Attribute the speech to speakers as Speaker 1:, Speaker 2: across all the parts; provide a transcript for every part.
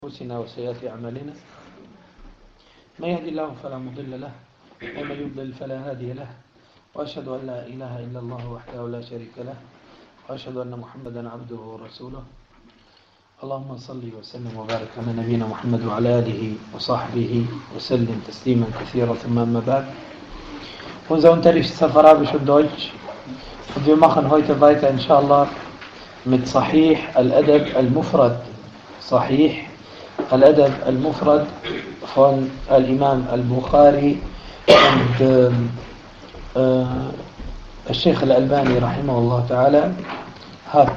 Speaker 1: أنفسنا وسيئات أعمالنا من يهدي الله فلا مضل له ومن يضلل فلا هادي له وأشهد أن لا إله إلا الله وحده لا شريك له وأشهد أن محمدا عبده ورسوله. اللهم صل وسلم وبارك على نبينا محمد وعلى آله وصحبه وسلم تسليما كثيرا. ثم أما بعد. Unser Unterricht ist auf Arabisch und Deutsch und wir machen heute weiter inshallah mit Sahih al-Adab al-Mufrad. Sahih al-Adab al-Mufrad von Al-Imam al-Bukhari und الشيخ الألباني رحمه الله تعالى hat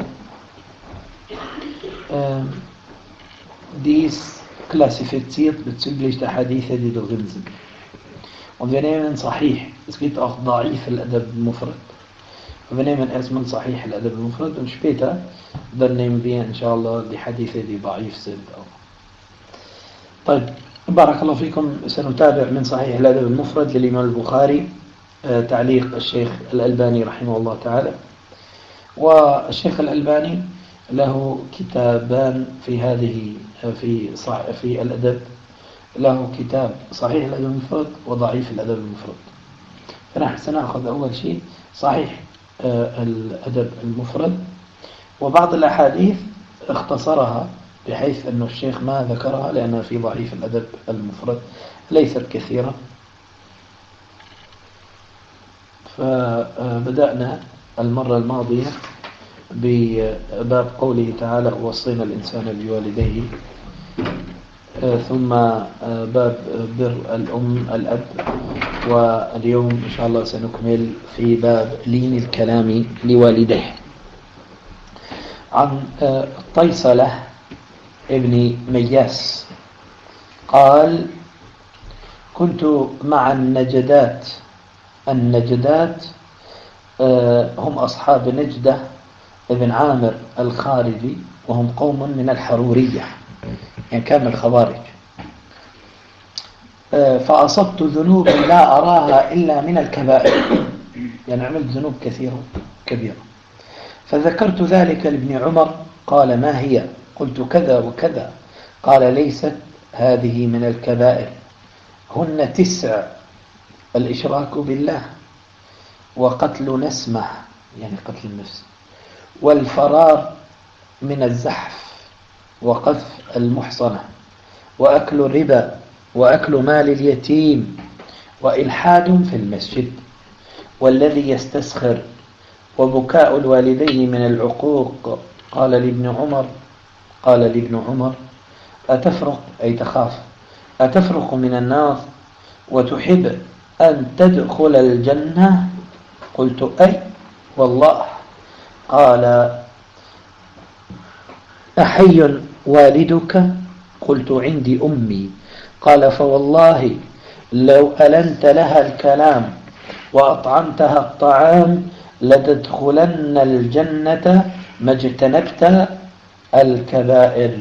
Speaker 1: dies klassifiziert bezüglich der Hadithe, die drin sind. Und wir nehmen Sahih. Es gibt auch Da'if al-Adab al-Mufrad. Und wir nehmen erstmal Sahih al-Adab al-Mufrad und später dann nehmen wir inshallah die Hadithe, die Da'if sind auch. طيب بارك الله فيكم. سنتابع من صحيح الأدب المفرد للإمام البخاري تعليق الشيخ الألباني رحمه الله تعالى. والشيخ الألباني له كتابان في هذه في الأدب. له كتاب صحيح الأدب المفرد وضعيف الأدب المفرد. فنحن سنأخذ أول شيء صحيح الأدب المفرد، وبعض الأحاديث اختصرها بحيث أن الشيخ ما ذكرها لأنها في ضعيف الأدب المفرد ليست كثيرة. فبدأنا المرة الماضية بباب قوله تعالى وصينا الإنسان بوالديه، ثم باب بر الأم الأب، واليوم إن شاء الله سنكمل في باب لين الكلام لوالديه. عن طيصلة ابن مياس قال كنت مع النجدات هم أصحاب نجدة ابن عامر الخارجي، وهم قوم من الحرورية يعني كان الخوارج. فأصبت ذنوبا لا أراها إلا من الكبائر، يعني عملت ذنوب كبيرة. فذكرت ذلك لابن عمر قال ما هي؟ قلت كذا وكذا. قال ليست هذه من الكبائر، هن 9: الإشراك بالله، وقتل نسمة يعني قتل النفس، والفرار من الزحف، وقذف المحصنة، وأكل الربا، وأكل مال اليتيم، وإلحاد في المسجد، والذي يستسخر، وبكاء الوالدين من العقوق. قال لابن عمر أتفرق أي تخاف أتفرق من النار وتحب أن تدخل الجنة؟ قلت أي والله. قال أحي والدك؟ قلت عندي أمي. قال فوالله لو ألنت لها الكلام وأطعمتها الطعام لتدخلن الجنة ما اجتنبت الكبائر.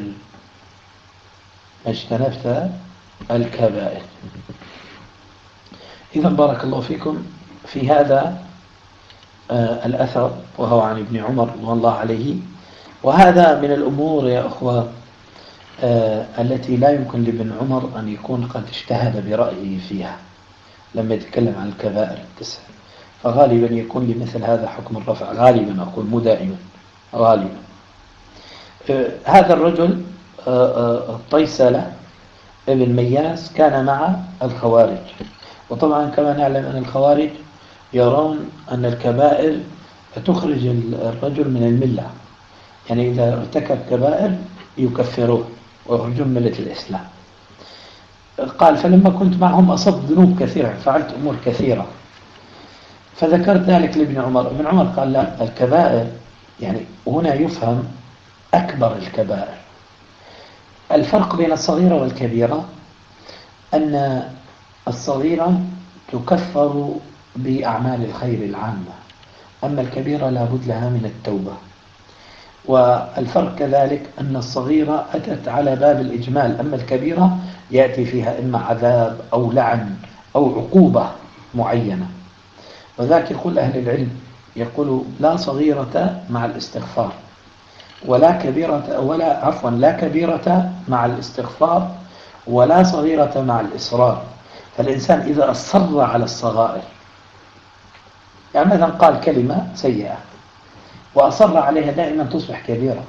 Speaker 1: إذن بارك الله فيكم في هذا الأثر، وهو عن ابن عمر رضي الله عليه. وهذا من الأمور يا أخوة التي لا يمكن لابن عمر أن يكون قد اجتهد برأيه فيها لما يتكلم عن الكبائر 9. فغالبا يكون لمثل هذا حكم الرفع، غالبا أقول مو دائما، غالبا. هذا الرجل طيصلة ابن مياس كان مع الخوارج، وطبعا كما نعلم أن الخوارج يرون أن الكبائر تخرج الرجل من الملة، يعني إذا ارتكب كبائر يكفروه ويخرجون من ملة الإسلام. قال فلما كنت معهم أصبت ذنوب كثيرة، فعلت أمور كثيرة، فذكرت ذلك لابن عمر. ابن عمر قال لا، الكبائر يعني هنا يفهم أكبر الكبائر. الفرق بين الصغيرة والكبيرة أن الصغيرة تكفر بأعمال الخير العامة، أما الكبيرة لا بد لها من التوبة. والفرق كذلك أن الصغيرة أتت على باب الإجمال، أما الكبيرة يأتي فيها إما عذاب أو لعن أو عقوبة معينة. وذاك يقول أهل العلم يقولوا لا صغيرة مع الاستغفار، ولا كبيرة لا كبيرة مع الاستغفار ولا صغيرة مع الإصرار. فالإنسان إذا أصر على الصغائر، يعني مثلا قال كلمة سيئة وأصر عليها دائما تصبح كبيرة.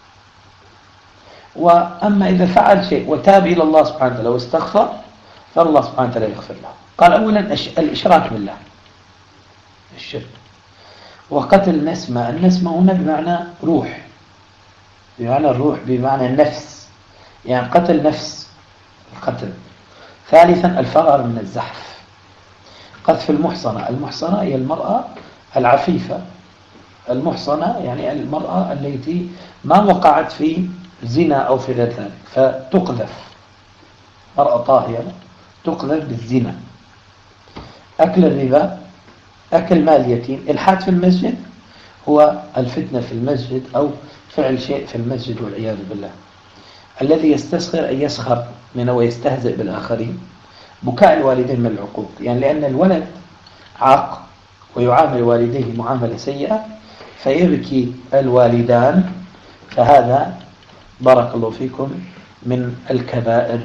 Speaker 1: وأما إذا فعل شيء وتاب إلى الله سبحانه وتعالى واستغفر، فالله سبحانه وتعالى يغفر له. قال أولا الإشراك بالله، الشرك. وقتل النسمة هنا بمعنى روح، بمعنى الروح، بمعنى النفس، يعني قتل نفس القتل. ثالثا الفرار من الزحف، قذف المحصنة هي المرأة العفيفة. المحصنة يعني المرأة التي ما وقعت في زنا أو في غير ذلك، فتقذف، مرأة طاهرة تقذف بالزنا. أكل الربا، أكل مال اليتيم. الحاد في المسجد هو الفتنة في المسجد أو فعل شيء في المسجد والعياذ بالله. الذي يستسخر أن يسخر منه ويستهزئ بالآخرين. بكاء الوالدين من العقوق، يعني لأن الولد عاق ويعامل والديه معاملة سيئة فيبكي الوالدان، فهذا بارك الله فيكم من الكبائر.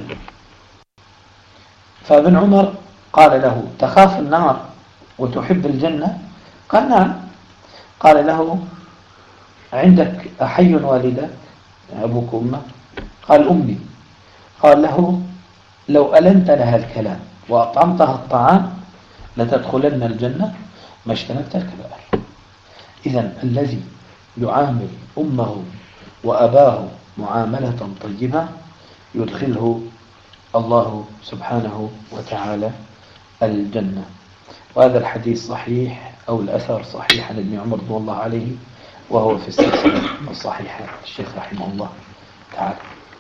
Speaker 1: فابن عمر قال له تخاف النار وتحب الجنة؟ قال نعم. قال له عندك أحي والدك أبوك وأمك؟ قال أمي. قال له لو ألنت لها الكلام وأطعمتها الطعام لتدخلن الجنة ما اجتنبت الكبائر. إذن الذي يعامل أمه وأباه معاملة طيبة يدخله الله سبحانه وتعالى الجنة. وهذا الحديث صحيح أو الأثر صحيح عن ابن عمر رضي الله عليه، وهو في السلسلة الصحيحة الشيخ رحمه الله تعالى.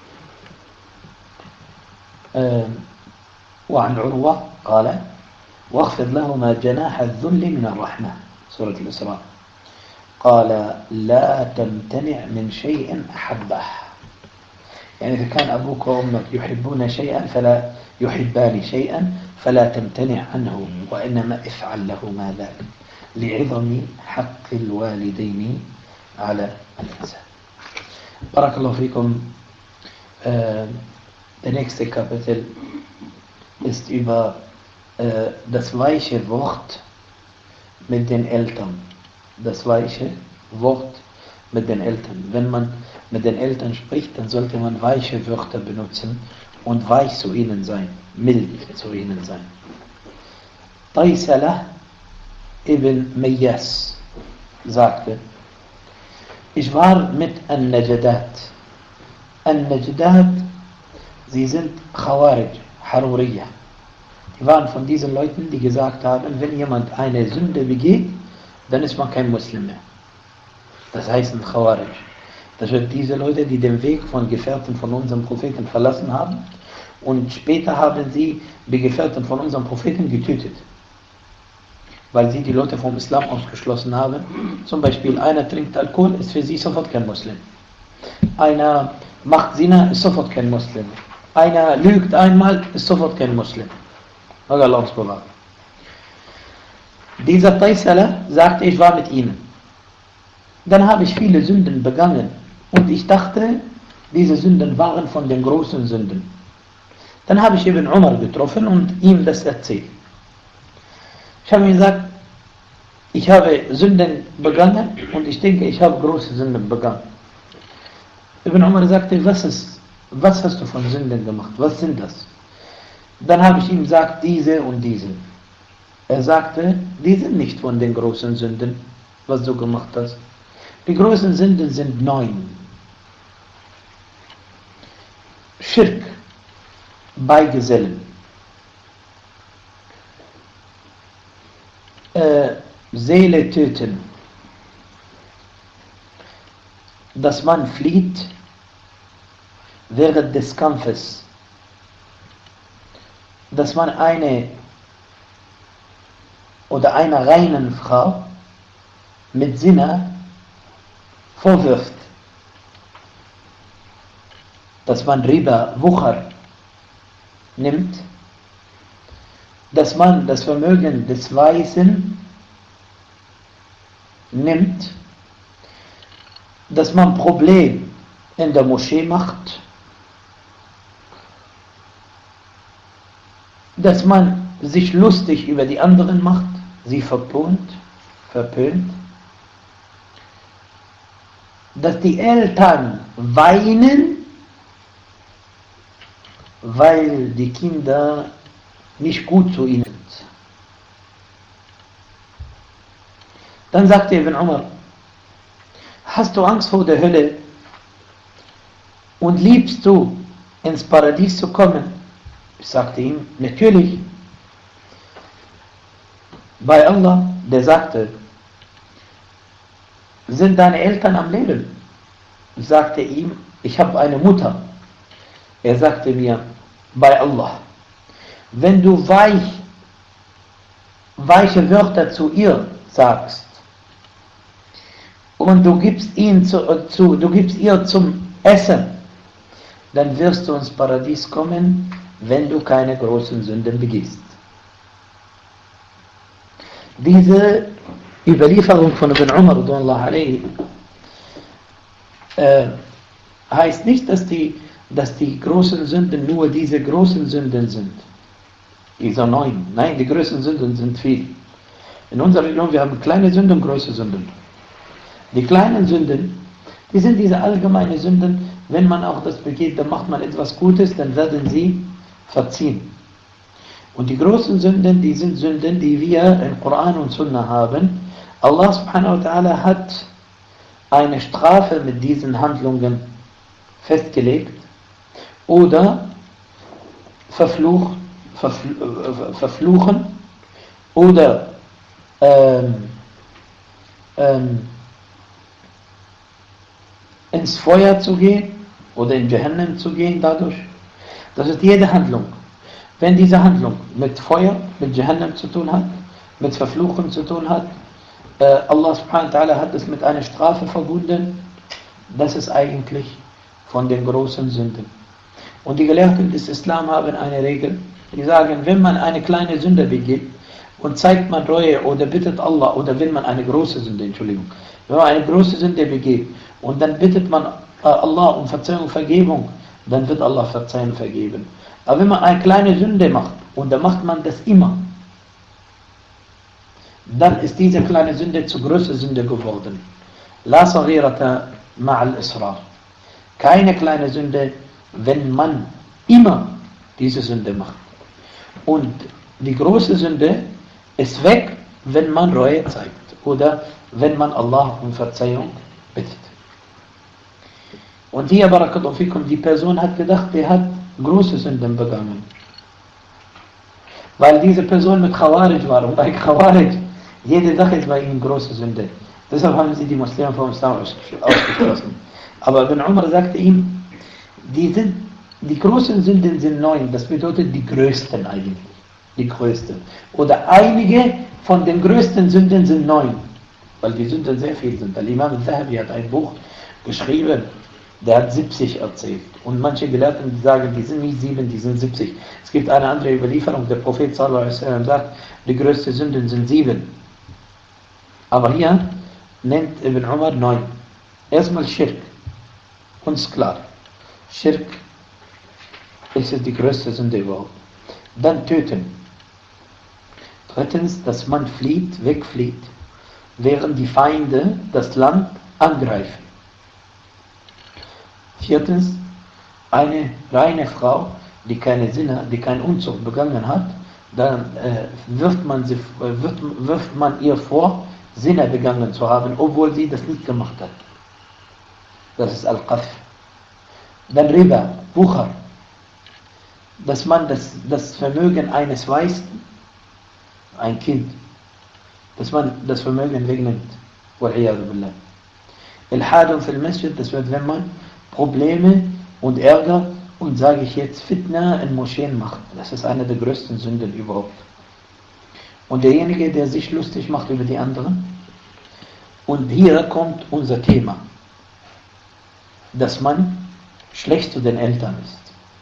Speaker 1: وعن عروة قال واخفض لهما جناح الذل من الرحمة، سورة الإسراء. قال لا تمتنع من شيء أحبه، يعني إذا كان أبوك وأمك يحبون شيئا فلا يحبان شيئا فلا تمتنع عنه، وإنما افعل لهما ذلك لعظم حق الوالدين على الإنسان. بارك الله فيكم. Der nächste Kapitel ist über das weiche Wort mit den Eltern. Das weiche Wort mit den Eltern. Wenn man mit den Eltern spricht, dann sollte man weiche Wörter benutzen und weich zu ihnen sein, mild zu ihnen sein. Taysala ibn Miyas sagte, ich war mit An-Najadat. An-Najadat, sie sind Khawarij, Haruriyya. Die waren von diesen Leuten, die gesagt haben, wenn jemand eine Sünde begeht, dann ist man kein Muslim mehr. Das heißt ein Khawarij. Das sind diese Leute, die den Weg von Gefährten von unserem Propheten verlassen haben und später haben sie die Gefährten von unserem Propheten getötet, weil sie die Leute vom Islam ausgeschlossen haben. Zum Beispiel einer trinkt Alkohol, ist für sie sofort kein Muslim. Einer macht Zina, ist sofort kein Muslim. Einer lügt einmal, ist sofort kein Muslim. Allah uns bewahrt. Dieser Taysala sagte, ich war mit ihnen. Dann habe ich viele Sünden begangen und ich dachte, diese Sünden waren von den großen Sünden. Dann habe ich Ibn Umar getroffen und ihm das erzählt. Ich habe ihm gesagt, ich habe Sünden begangen und ich denke, ich habe große Sünden begangen. Ibn Umar sagte, was hast du von Sünden gemacht? Was sind das? Dann habe ich ihm gesagt, diese und diese. Er sagte, die sind nicht von den großen Sünden, was du gemacht hast. Die großen Sünden sind 9. Schirk, Beigesellen, Seele töten, dass man flieht während des Kampfes, dass man eine oder einer reinen Frau mit Zina vorwirft, dass man Riba, Wucher nimmt, dass man das Vermögen des Weisen nimmt, dass man Problem in der Moschee macht, dass man sich lustig über die anderen macht, sie verpönt, dass die Eltern weinen, weil die Kinder nicht gut zu ihnen sind. Dann sagte Ibn Umar, hast du Angst vor der Hölle und liebst du, ins Paradies zu kommen? Ich sagte ihm, natürlich. Bei Allah, der sagte, sind deine Eltern am Leben? Ich sagte ihm, ich habe eine Mutter. Er sagte mir, bei Allah, wenn du weiche Wörter zu ihr sagst und du gibst ihr zum Essen, dann wirst du ins Paradies kommen, wenn du keine großen Sünden begehst. Diese Überlieferung von Ibn Umar radhiyallahu anhu heißt nicht, dass die großen Sünden nur diese großen Sünden sind. Diese 9. Nein, die größten Sünden sind viel. In unserer Religion, wir haben kleine Sünden und große Sünden. Die kleinen Sünden, die sind diese allgemeinen Sünden, wenn man auch das begeht, dann macht man etwas Gutes, dann werden sie verziehen. Und die großen Sünden, die sind Sünden, die wir im Koran und Sunna haben. Allah subhanahu wa ta'ala hat eine Strafe mit diesen Handlungen festgelegt oder verfluchen oder ins Feuer zu gehen oder in Jahannam zu gehen dadurch. Das ist jede Handlung. Wenn diese Handlung mit Feuer, mit Jahannam zu tun hat, mit Verfluchen zu tun hat, Allah subhanahu wa ta'ala hat es mit einer Strafe verbunden, das ist eigentlich von den großen Sünden. Und die Gelehrten des Islam haben eine Regel, die sagen, wenn man eine kleine Sünde begeht und zeigt man Reue oder bittet Allah, oder wenn man eine große Sünde, wenn man eine große Sünde begeht und dann bittet man Allah um Verzeihung und Vergebung, dann wird Allah verzeihen und vergeben. Aber wenn man eine kleine Sünde macht und dann macht man das immer, dann ist diese kleine Sünde zu größer Sünde geworden. La saghirata ma'al israr. Keine kleine Sünde, wenn man immer diese Sünde macht. Und die große Sünde ist weg, wenn man Reue zeigt oder wenn man Allah um Verzeihung bittet. Und hier, barakallahu fikum, die Person hat gedacht, der hat große Sünden begangen. Weil diese Person mit Khawarij war. Und bei Khawarij, jede Sache ist bei ihnen große Sünde. Deshalb haben sie die Muslimen vom Islam ausgeschlossen. Aber Ibn Umar sagte ihm, die großen Sünden sind 9. Das bedeutet die größten eigentlich. Die größten. Oder einige von den größten Sünden sind 9. Weil die Sünden sehr viel sind. Al-Imam al-Zahabi hat ein Buch geschrieben, der hat 70 erzählt. Und manche Gelehrten sagen, die sind nicht 7, die sind 70. Es gibt eine andere Überlieferung, der Prophet sallallahu alaihi wasallam sagt, die größten Sünden sind 7. Aber hier nennt Ibn Umar 9. Erstmal Schirk. Uns klar. Schirk ist die größte Sünde überhaupt. Dann Töten. Drittens, dass man wegflieht, während die Feinde das Land angreifen. Viertens, eine reine Frau, die keine Sinne, die keinen Unzucht begangen hat, dann wirft man ihr vor, Sinne begangen zu haben, obwohl sie das nicht gemacht hat. Das ist Al-Qadh. Dann Riba, Wucher, dass man das Vermögen eines Weißen, ein Kind, dass man das Vermögen wegnimmt. Wal-Iyadu billah. Al-Hadum fil Masjid, das wird, wenn man Probleme und Ärger und sage ich jetzt Fitna in Moscheen macht. Das ist eine der größten Sünden überhaupt. Und derjenige, der sich lustig macht über die anderen. Und hier kommt unser Thema, dass man schlecht zu den Eltern ist.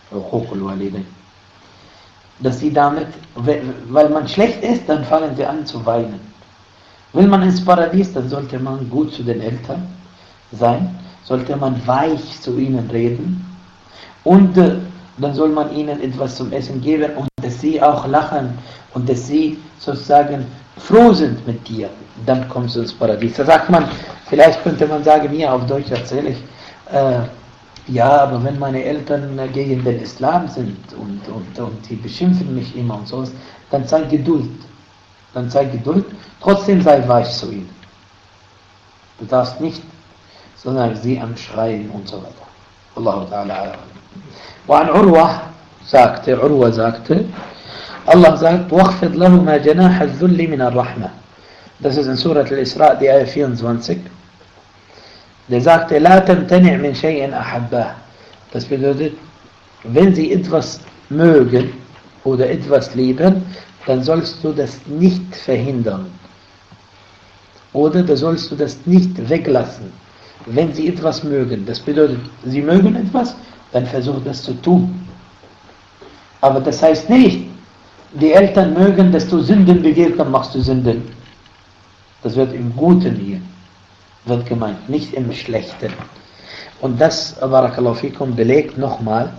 Speaker 1: Dass sie damit, weil man schlecht ist, dann fangen sie an zu weinen. Will man ins Paradies, dann sollte man gut zu den Eltern sein. sollte man weich zu ihnen reden und dann soll man ihnen etwas zum Essen geben und dass sie auch lachen und dass sie sozusagen froh sind mit dir. Dann kommst du ins Paradies. Da sagt man, vielleicht könnte man sagen, hier auf Deutsch erzähle ich, ja, aber wenn meine Eltern gegen den Islam sind und die beschimpfen mich immer und so, dann zeig Geduld. Dann zeig Geduld, trotzdem sei weich zu ihnen. Du darfst nicht, sondern sie anschreien und so weiter. Allahu Ta'ala. وعن عروة sagte, Allah sagt, وَخْفِضْ لَهُمَا جَنَاحَ الذُّلِّ مِنَ الرَّحْمَةِ. Das ist in Surat al-Isra, die Ayah 24. Der sagte, لَا تَمْتَنِعْ مِنْ شَيْءٍ أَحَبَّهِ. Das bedeutet, wenn sie etwas mögen oder etwas lieben, dann sollst du das nicht verhindern. Oder da sollst du das nicht weglassen. Wenn sie etwas mögen, das bedeutet, sie mögen etwas, dann versuch das zu tun. Aber das heißt nicht, die Eltern mögen, dass du Sünden begehst, dann machst du Sünden. Das wird im Guten hier, wird gemeint, nicht im Schlechten. Und das, Barakallahu fikum, belegt nochmal,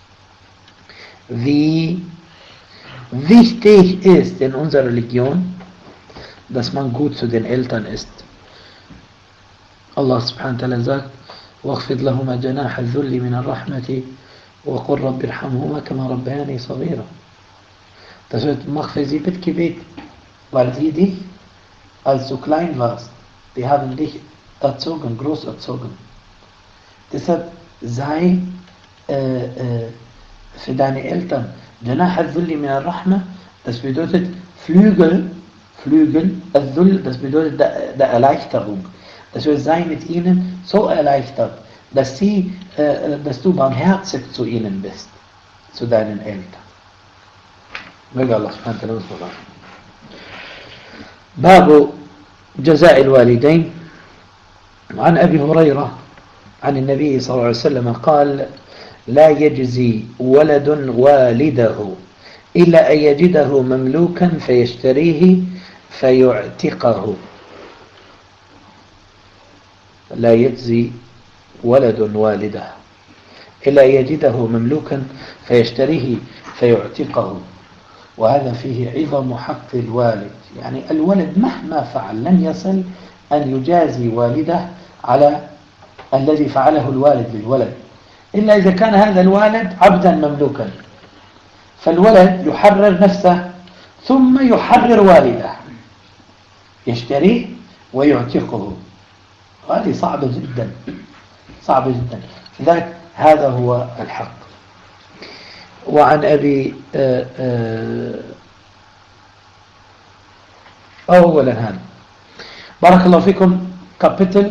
Speaker 1: wie wichtig ist in unserer Religion, dass man gut zu den Eltern ist. Allah subhanahu wa ta'ala sagt, وَاخْفِضْ لَهُمَا جَنَاحَ الذُّلِّ مِنَ الرَّحْمَةِ وَقُلْ رَبِّ ارْحَمْهُمَا كَمَا رَبَّيَانِي صَغِيرًا. Das wird, mach für sie Bittgebet, weil sie dich, als du klein warst, die haben dich erzogen, groß erzogen. Deshalb sei für deine Eltern, جَنَاحَ الذُّلِّ مِنَ الرَّحْمَةِ, das bedeutet Flügel, الذُّلِّ, das bedeutet der Erleichterung. Das wird sei mit ihnen so erleichtert, dass du barmherzig zu ihnen bist, zu deinen Eltern. Möge Allah subhanahu wa ta'ala uns bewahren. باب جزاء الوالدين. عن أبي هريرة عن النبي صلى الله عليه وسلم قال: لا يجزي ولد والده إلا أن يجده مملوكا فيشتريه فيعتقه. لا يجزي ولد والده إلا أن يجده مملوكا فيشتريه فيعتقه. وهذا فيه عظم حق الوالد، يعني الولد مهما فعل لن يصل أن يجازي والده على الذي فعله الوالد للولد، إلا إذا كان هذا الوالد عبدا مملوكا، فالولد يحرر نفسه ثم يحرر والده، يشتريه ويعتقه. وهذه صعبة جدا، صعبة جدا. لذلك هذا هو الحق. وعن أبي أولا هذا بارك الله فيكم كابيتل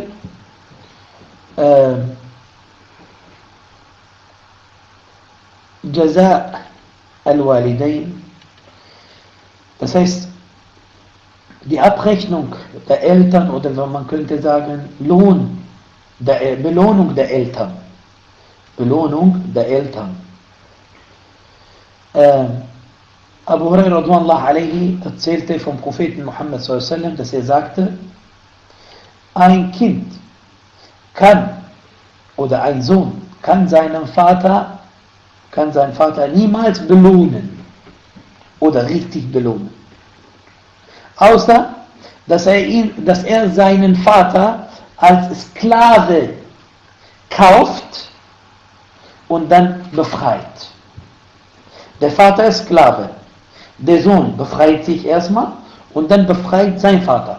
Speaker 1: جزاء الوالدين. Das heißt, die Abrechnung der Eltern, oder man könnte sagen Belohnung der Eltern. Belohnung der Eltern. Abu Hurairah radhiyallahu anhu erzählte vom Propheten Muhammad sallallahu alaihi wasallam, dass er sagte, ein Kind kann, oder ein Sohn kann seinen Vater niemals belohnen oder richtig belohnen, außer dass er seinen Vater als Sklave kauft und dann befreit. Der Vater ist Sklave, der Sohn befreit sich erstmal und dann befreit sein Vater.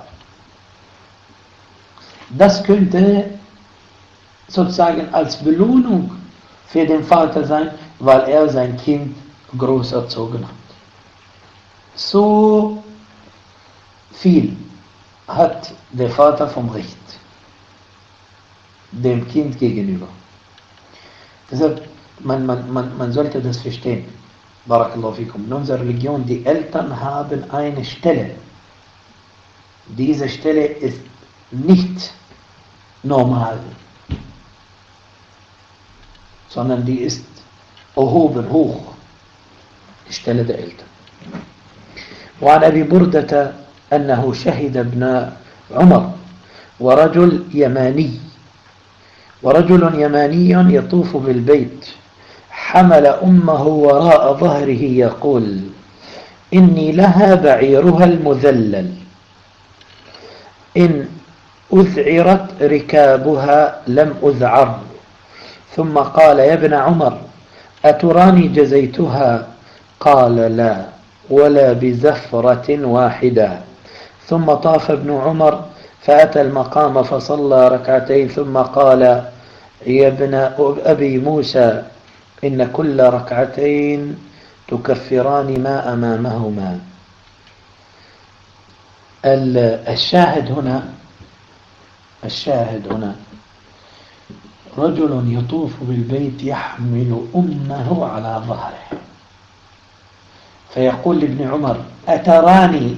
Speaker 1: Das könnte sozusagen als Belohnung für den Vater sein, weil er sein Kind groß erzogen hat. So viel hat der Vater vom Recht dem Kind gegenüber. Deshalb, man sollte das verstehen. Barakallahu fikum. In unserer Religion, die Eltern haben eine Stelle. Diese Stelle ist nicht normal, sondern die ist erhoben, hoch. Die Stelle der Eltern. وعن أبي بردة أنه شهد ابن عمر ورجل يماني ورجل يماني يطوف بالبيت حمل أمه وراء ظهره يقول إني لها بعيرها المذلل إن أذعرت ركابها لم أذعر. ثم قال يا ابن عمر أتراني جزيتها؟ قال لا ولا بزفرة واحدة. ثم طاف ابن عمر فأتى المقام فصلى ركعتين ثم قال يا ابن أبي موسى إن كل ركعتين تكفران ما أمامهما. الشاهد هنا رجل يطوف بالبيت يحمل أمه على ظهره فيقول لابن عمر أتراني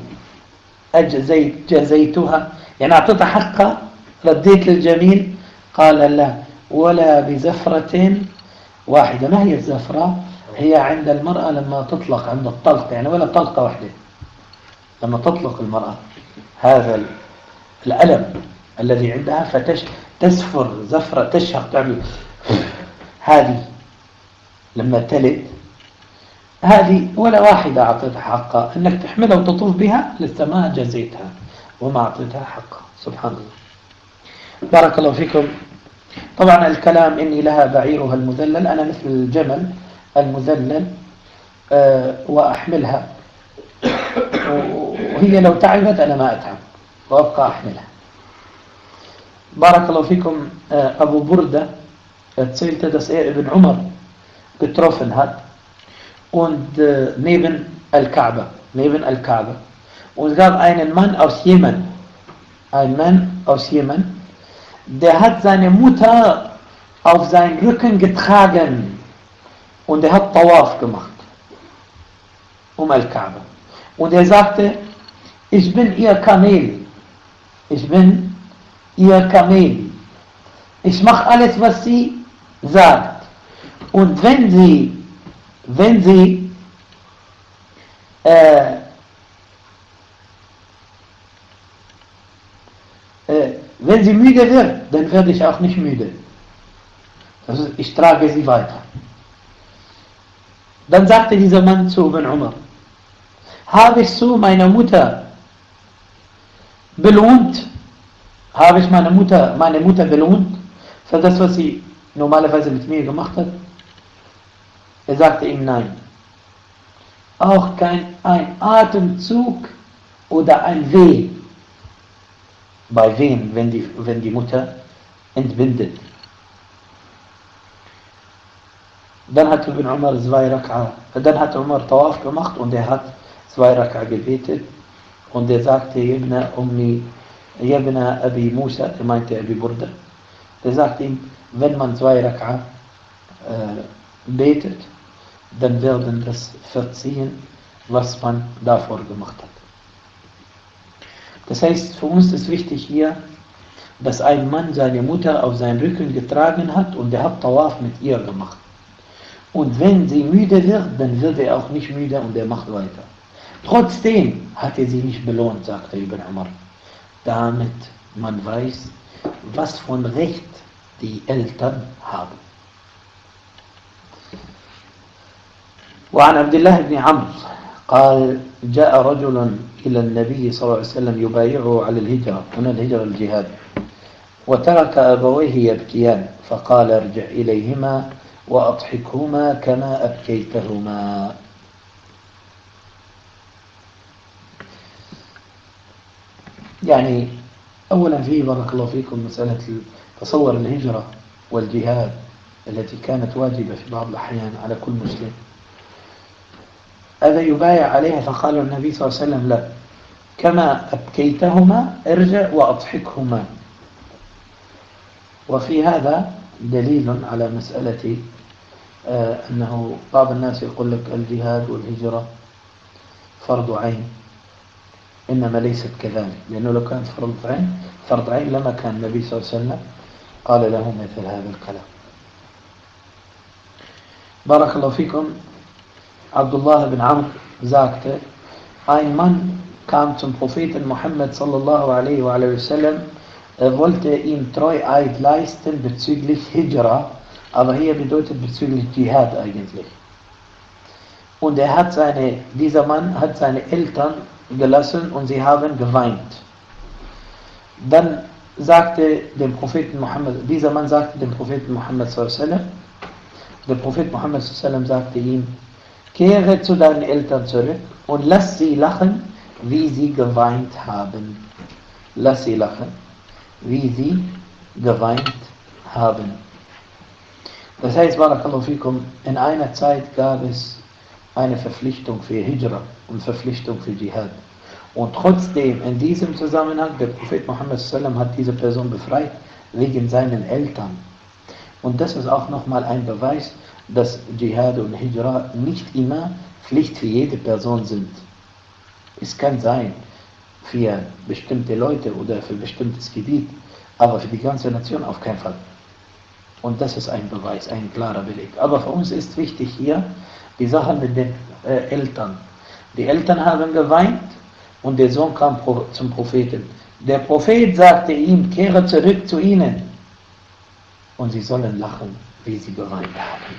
Speaker 1: جزيتها؟ يعني أعطيتها حقها، رديت للجميل؟ قال لا ولا بزفرة واحدة. ما هي الزفرة؟ هي عند المرأة لما تطلق عند الطلق، يعني ولا طلقة واحدة، لما تطلق المرأة هذا الألم الذي عندها فتسفر زفرة تشهق تعمل هذه لما تلد، هذه ولا واحدة أعطيتها حقها. أنك تحملها وتطوف بها لسه ما جزيتها وما أعطيتها حقها. سبحان الله. بارك الله فيكم. طبعا الكلام إني لها بعيرها المذلل، أنا مثل الجمل المذلل وأحملها، وهي لو تعبت أنا ما أتعب وأبقى أحملها. بارك الله فيكم. أبو بردة erzählte, dass Ibn Umar getroffen hat und neben Al-Kaaba. Und es gab einen Mann aus Jemen, der hat seine Mutter auf seinen Rücken getragen und er hat Tawaf gemacht Al-Kaaba. Und er sagte, ich bin ihr Kamel, ich mache alles, was sie sagt. Und wenn sie müde wird, dann werde ich auch nicht müde. Das ist, ich trage sie weiter. Dann sagte dieser Mann zu Ibn Umar, habe ich so meine Mutter belohnt? Habe ich meine Mutter belohnt für das, was sie normalerweise mit mir gemacht hat? Er sagte ihm nein. Auch kein ein Atemzug oder ein Weh. Bei wem, wenn die Mutter entbindet. Dann hat Ibn Umar dann hat Umar Tawaf gemacht und er hat 2 Raka gebetet und er sagte Ibn Abi Musa, er meinte Abi Burda, er sagte ihm, wenn man 2 Raka betet, dann werden das verziehen, was man davor gemacht hat. Das heißt, für uns ist wichtig hier, dass ein Mann seine Mutter auf seinen Rücken getragen hat und er hat Tawaf mit ihr gemacht. Und wenn sie müde wird, dann wird er auch nicht müde und er macht weiter. Trotzdem hat er sie nicht belohnt, sagte Ibn Umar. Damit man weiß, was von Recht die Eltern haben. وعن عبد الله بن عمرو قال جاء رجل إلى النبي صلى الله عليه وسلم يبايعه على الهجرة، هنا الهجرة الجهاد، وترك أبويه يبكيان فقال ارجع إليهما وأضحكهما كما أبكيتهما. يعني أولا فيه بارك الله فيكم مسألة تصور الهجرة والجهاد التي كانت واجبة في بعض الأحيان على كل مسلم، هذا يبايع عليها فقال النبي صلى الله عليه وسلم لا، كما أبكيتهما ارجع وأضحكهما. وفي هذا دليل على مسألة أنه بعض الناس يقول لك الجهاد والهجرة فرض عين، إنما ليست كذلك، لأنه لو كانت فرض عين لما كان النبي صلى الله عليه وسلم قال له مثل هذا الكلام. بارك الله فيكم. Abdullah bin Amr sagte, ein Mann kam zum Propheten Muhammad sallallahu alaihi wa sallam wollte ihm Treueid leisten bezüglich Hijra, aber hier bedeutet bezüglich Dschihad eigentlich. Und dieser Mann hat seine Eltern gelassen und sie haben geweint. Dann sagte dem Propheten Muhammad, dieser Mann sagte dem Propheten Muhammad sallallahu alaihi wasallam, der Prophet Muhammad sallallahu alaihi wasallam sagte ihm, kehre zu deinen Eltern zurück und lass sie lachen, wie sie geweint haben. Lass sie lachen, wie sie geweint haben. Das heißt, Barakallahu fikum, in einer Zeit gab es eine Verpflichtung für Hijra und Verpflichtung für Dschihad. Und trotzdem, in diesem Zusammenhang, der Prophet Muhammad sallam hat diese Person befreit, wegen seinen Eltern. Und das ist auch nochmal ein Beweis, dass Dschihad und Hijra nicht immer Pflicht für jede Person sind. Es kann sein, für bestimmte Leute oder für ein bestimmtes Gebiet, aber für die ganze Nation auf keinen Fall. Und das ist ein Beweis, ein klarer Beleg. Aber für uns ist wichtig hier die Sache mit den Eltern. Die Eltern haben geweint und der Sohn kam zum Propheten. Der Prophet sagte ihm, kehre zurück zu ihnen. Und sie sollen lachen, wie sie geweint haben.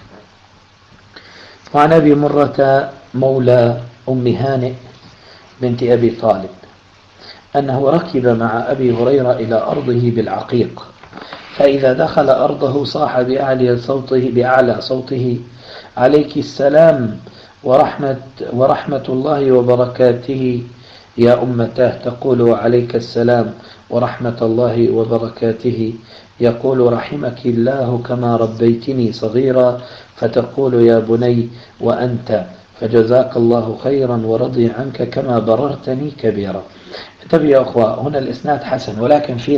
Speaker 1: وعن أبي مرة مولى أم هانئ بنت أبي طالب أنه ركب مع أبي هريرة إلى أرضه بالعقيق، فإذا دخل أرضه صاح بأعلى صوته عليك السلام ورحمة الله وبركاته يا أمته، تقول عليك السلام ورحمة الله وبركاته، يقول رحمك الله كما ربيتني صغيرا، فتقول يا بني وأنت، فجزاك الله خيرا ورضي عنك كما بررتني كبيرا. انتبه يا أخوة، هنا الإسناد حسن، ولكن في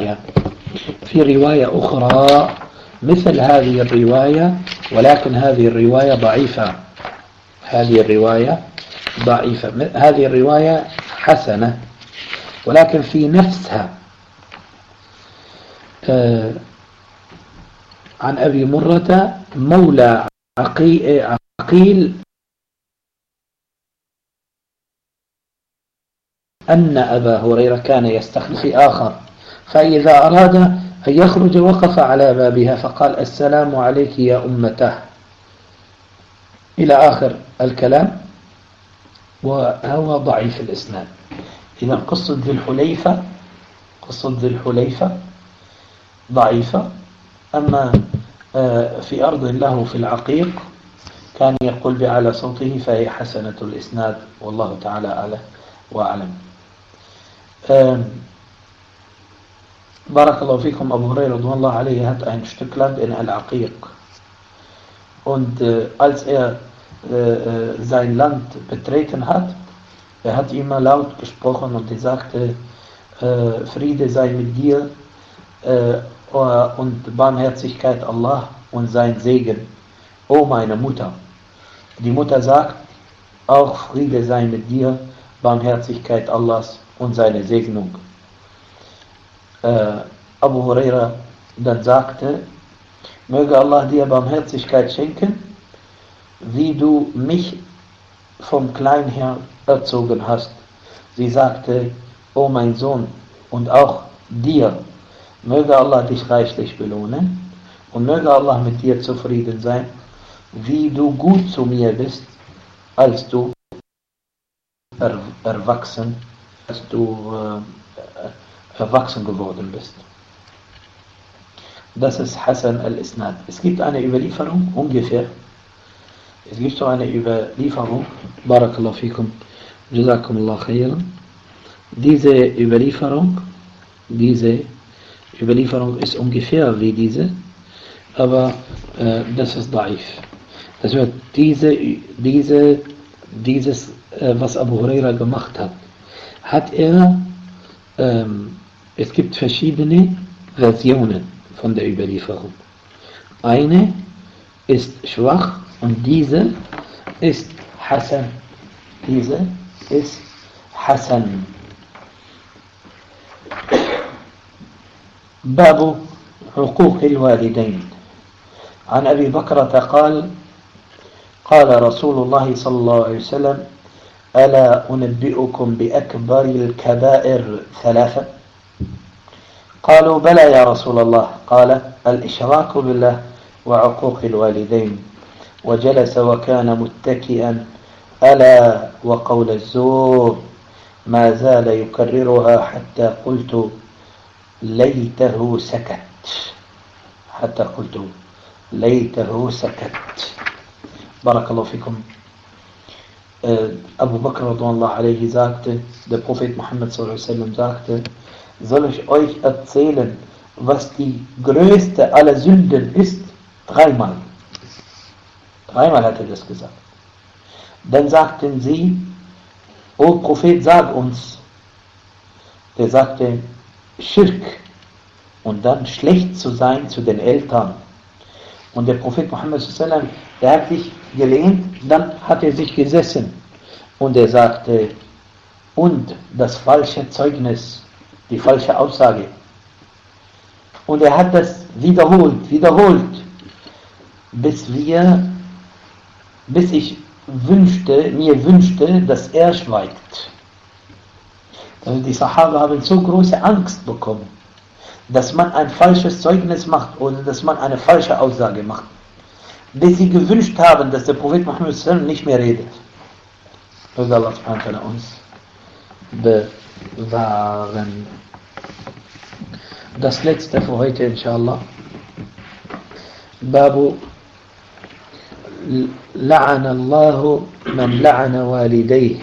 Speaker 1: رواية أخرى مثل هذه الرواية، ولكن هذه الرواية ضعيفة. هذه الرواية حسنة، ولكن في نفسها عن أبي مرة مولى عقيل أن أبا هريرة كان يستخلف آخر، فإذا أراد أن يخرج وقف على بابها فقال السلام عليك يا أمته إلى آخر الكلام، وهو ضعيف الإسناد. إذا قصة ذي الحليفة ضعيفة. أما في أرض له في العقيق كان يقول بأعلى صوته فهي حسنة الإسناد، والله تعالى أعلى وأعلم. Barakallahu fikum, Abu Hurairah radhiyallahu anhu hat ein Stück Land in Al-Aqiq. Und als sein Land betreten hat, er hat immer laut gesprochen und er sagte, Friede sei mit dir und Barmherzigkeit Allah und sein Segen, o meine Mutter. Die Mutter sagt, auch Friede sei mit dir, Barmherzigkeit Allahs und seine Segnung. Abu Hurairah dann sagte, möge Allah dir Barmherzigkeit schenken, wie du mich vom Klein her erzogen hast. Sie sagte, o mein Sohn, und auch dir, möge Allah dich reichlich belohnen und möge Allah mit dir zufrieden sein, wie du gut zu mir bist, als du erwachsen geworden bist. Das ist Hasan al-Isnad. Es gibt eine Überlieferung, ungefähr. Es gibt so eine Überlieferung, Barakallahu fikum, Jazakumullah khairan. Diese Überlieferung ist ungefähr wie diese, aber das ist daif. Das wird dieses, was Abu Hurairah gemacht hat er, es gibt verschiedene Versionen von der Überlieferung. Eine ist schwach und diese ist Hasan. باب حقوق الوالدين. عن أبي بكرة قال رسول الله صلى الله عليه وسلم ألا أنبئكم بأكبر الكبائر ثلاثة قالوا بلى يا رسول الله. قال الإشراك بالله وعقوق الوالدين. وجلس وكان متكئا ألا وقول الزور ما زال يكررها حتى قلت ليته سكت. حتى قلت ليته سكت. بارك الله فيكم. Abu Bakr radhiyallahu anhu sagte, der Prophet Muhammad sallallahu alaihi wasallam sagte, soll ich euch erzählen, was die größte aller Sünden ist? Dreimal. Dreimal hat er das gesagt. Dann sagten sie, O Prophet, sag uns. Der sagte, Schirk und dann schlecht zu sein zu den Eltern. Und der Prophet Muhammad sallallahu alaihi wasallam, der hat sich gelehnt, dann hat er sich gesessen und er sagte, und das falsche Zeugnis, die falsche Aussage. Und er hat das wiederholt, bis ich mir wünschte, dass er schweigt. Also die Sahaba haben so große Angst bekommen, dass man ein falsches Zeugnis macht oder dass man eine falsche Aussage macht, bis sie gewünscht haben, dass der Prophet Muhammad nicht mehr redet. Möge Allah subhanahu wa ta'ala uns bewahren. Das letzte für heute inshallah. Babu لعن الله من لعن والديه.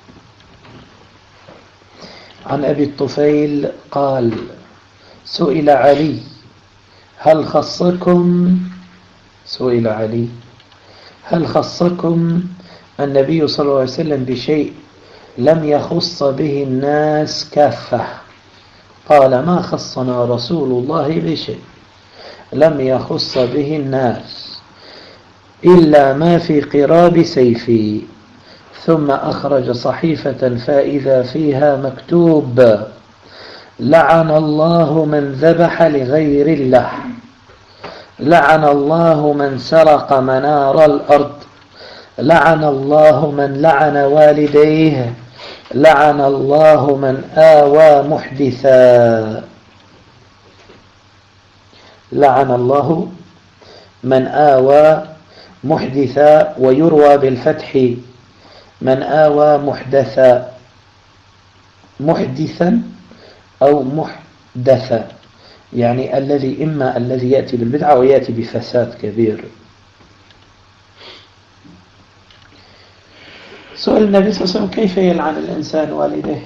Speaker 1: عن أبي الطفيل قال سئل علي هل خصكم النبي صلى الله عليه وسلم بشيء لم يخص به الناس كافة؟ قال ما خصنا رسول الله بشيء لم يخص به الناس إلا ما في قراب سيفي. ثم أخرج صحيفة فإذا فيها مكتوب لعن الله من ذبح لغير الله، لعن الله من سرق منار الأرض، لعن الله من لعن والديه، لعن الله من آوى محدثا. لعن الله من آوى محدثا، ويروى بالفتح من آوى محدثا أو محدثا، يعني إما الذي يأتي بالبدعة ويأتي بفساد كبير. سؤال النبي صلى الله عليه وسلم كيف يلعن الإنسان والديه؟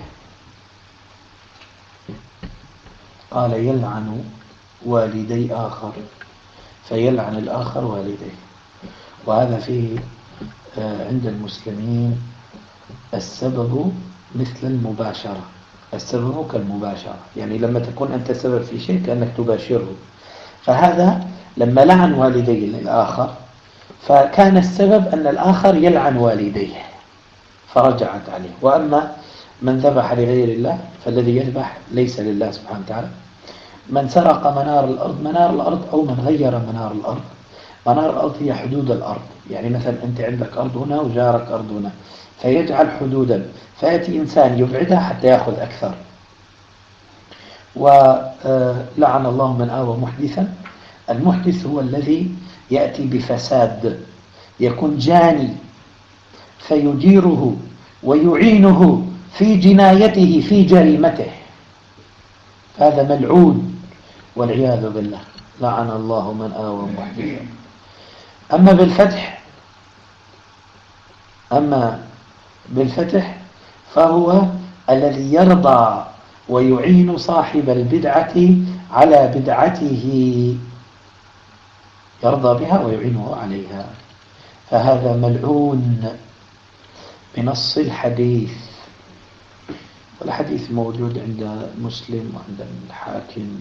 Speaker 1: قال يلعن والدي آخر، فيلعن الآخر والديه. وهذا فيه عند المسلمين السبب مثل المباشرة، السبب كالمباشرة، يعني لما تكون أنت سبب في شيء كأنك تباشره. فهذا لما لعن والدي للآخر فكان السبب أن الآخر يلعن والديه فرجعت عليه. وأما من ذبح لغير الله فالذي يذبح ليس لله سبحانه وتعالى. من سرق منار الأرض أو من غير منار الأرض. منار الأرض هي حدود الأرض، يعني مثلا أنت عندك أرض هنا وجارك أرض هنا، فيجعل حدودا، فيأتي إنسان يبعدها حتى يأخذ أكثر. ولعن الله من آوى محدثا. المحدث هو الذي يأتي بفساد، يكون جاني فيجيره ويعينه في جنايته في جريمته، هذا ملعون والعياذ بالله. لعن الله من آوى محدثا. أما بالفتح فهو الذي يرضى ويعين صاحب البدعة على بدعته، يرضى بها ويعينه عليها، فهذا ملعون بنص الحديث. والحديث موجود عند مسلم وعند الحاكم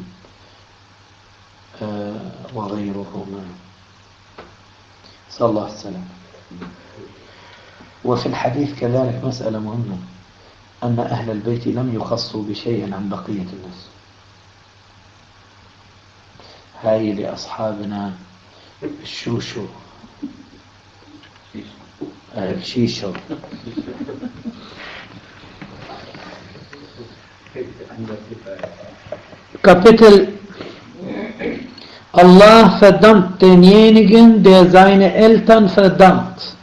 Speaker 1: وغيرهما. صلى الله عليه وسلم. وفي الحديث كذلك مسألة مهمة، أن أهل البيت لم يخصوا بشيء عن بقية الناس. هاي لأصحابنا الشيشو Kapitel Allah verdammt denjenigen, der seine Eltern verdammt.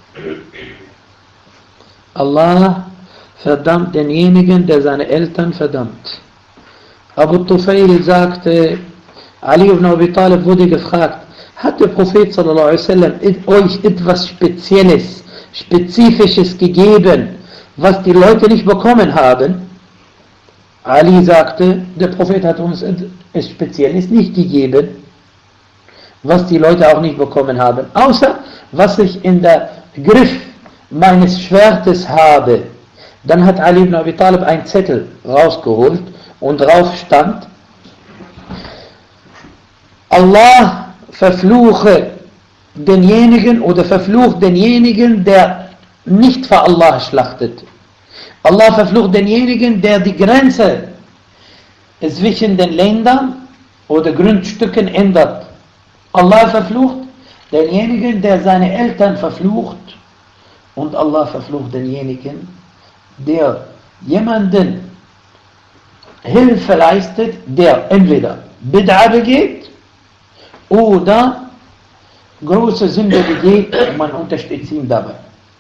Speaker 1: Allah verdammt denjenigen, der seine Eltern verdammt. Abu Tufail sagte, Ali ibn Abi Talib wurde gefragt, hat der Prophet sallallahu alaihi wasallam euch etwas Spezielles, Spezifisches gegeben, was die Leute nicht bekommen haben? Ali sagte, der Prophet hat uns etwas Spezielles nicht gegeben, was die Leute auch nicht bekommen haben, außer was ich in der Griff meines Schwertes habe. Dann hat Ali ibn Abi Talib einen Zettel rausgeholt und drauf stand, Allah verfluche denjenigen oder verflucht denjenigen, der nicht für Allah schlachtet. Allah verflucht denjenigen, der die Grenze zwischen den Ländern oder Grundstücken ändert. Allah verflucht denjenigen, der seine Eltern verflucht. Und Allah verflucht denjenigen, der jemanden Hilfe leistet, der entweder Bid'a begeht oder große Sünde begeht und man unterstützt ihn dabei.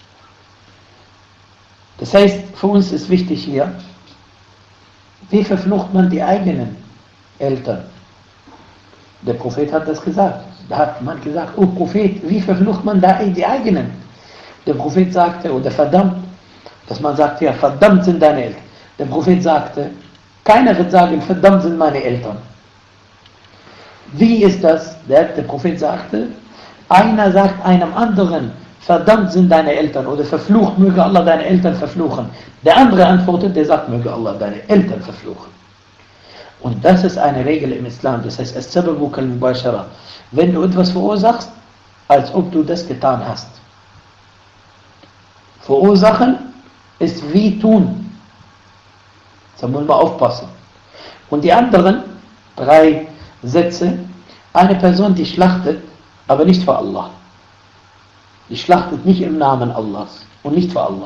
Speaker 1: Das heißt, für uns ist wichtig hier, wie verflucht man die eigenen Eltern? Der Prophet hat das gesagt. Da hat man gesagt, oh Prophet, wie verflucht man da die eigenen? Der Prophet sagte, oder verdammt, dass man sagt, ja, verdammt sind deine Eltern. Der Prophet sagte, keiner wird sagen, verdammt sind meine Eltern. Wie ist das? Der Prophet sagte, einer sagt einem anderen, verdammt sind deine Eltern oder verflucht, möge Allah deine Eltern verfluchen. Der andere antwortet, der sagt, möge Allah deine Eltern verfluchen. Und das ist eine Regel im Islam, das heißt, as-sababu kal-mubashara. Wenn du etwas verursachst, als ob du das getan hast. Verursachen ist wie tun. Da muss man aufpassen. Und die anderen 3 Sätze, eine Person, die schlachtet, aber nicht für Allah. Die schlachtet nicht im Namen Allahs und nicht für Allah.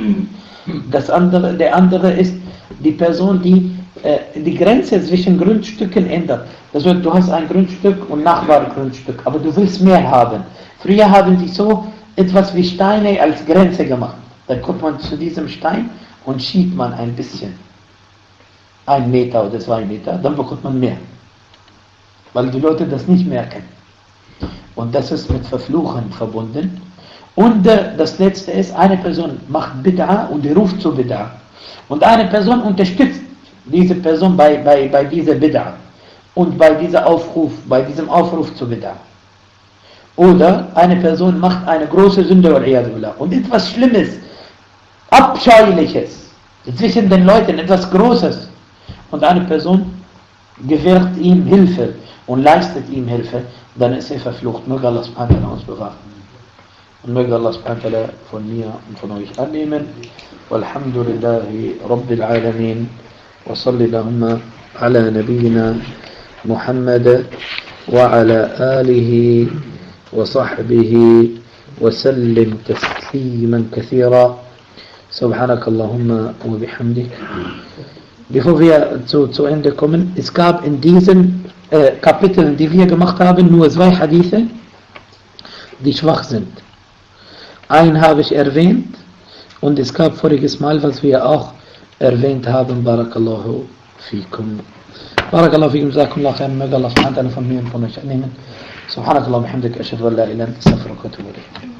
Speaker 1: Der andere ist die Person, die die Grenze zwischen Grundstücken ändert. Das heißt, du hast ein Grundstück und Nachbargrundstück, aber du willst mehr haben. Früher haben die so etwas wie Steine als Grenze gemacht. Dann kommt man zu diesem Stein und schiebt man ein bisschen. 1 Meter oder 2 Meter, dann bekommt man mehr. Weil die Leute das nicht merken. Und das ist mit Verfluchen verbunden. Und das letzte ist, eine Person macht Bid'a und die ruft zu Bid'a. Und eine Person unterstützt diese Person bei dieser Bid'a. Und bei diesem Aufruf zu Bid'a. Oder eine Person macht eine große Sünde und etwas Schlimmes, Abscheuliches zwischen den Leuten, etwas Großes. Und eine Person gewährt ihm Hilfe und leistet ihm Hilfe, dann ist er verflucht. Möge Allah subhanahu wa ta'ala uns bewahren. Und möge Allah subhanahu wa ta'ala von mir und von euch annehmen. Walhamdulillahi Rabbil Alamin. Wa salli lahumma ala nabiyyina Muhammad wa ala alihi wa sahbihi wa sallim tasliman kathira. Subhanak Allahumma wa bihamdik. Bevor wir zu Ende kommen, es gab in diesen Kapiteln, die wir gemacht haben, nur 2 Hadithe, die schwach sind. Einen habe ich erwähnt und es gab voriges Mal, was wir auch erwähnt haben, Barakallahu fikum. Barakallahu fikum, Jazakumullah khairan, möge Allah subhanahu wa ta'ala von mir und von euch annehmen. Subhanakallah wa bihamdik, ashhadu an la ilaha illa anta, astaghfiruka wa atubu ilayk.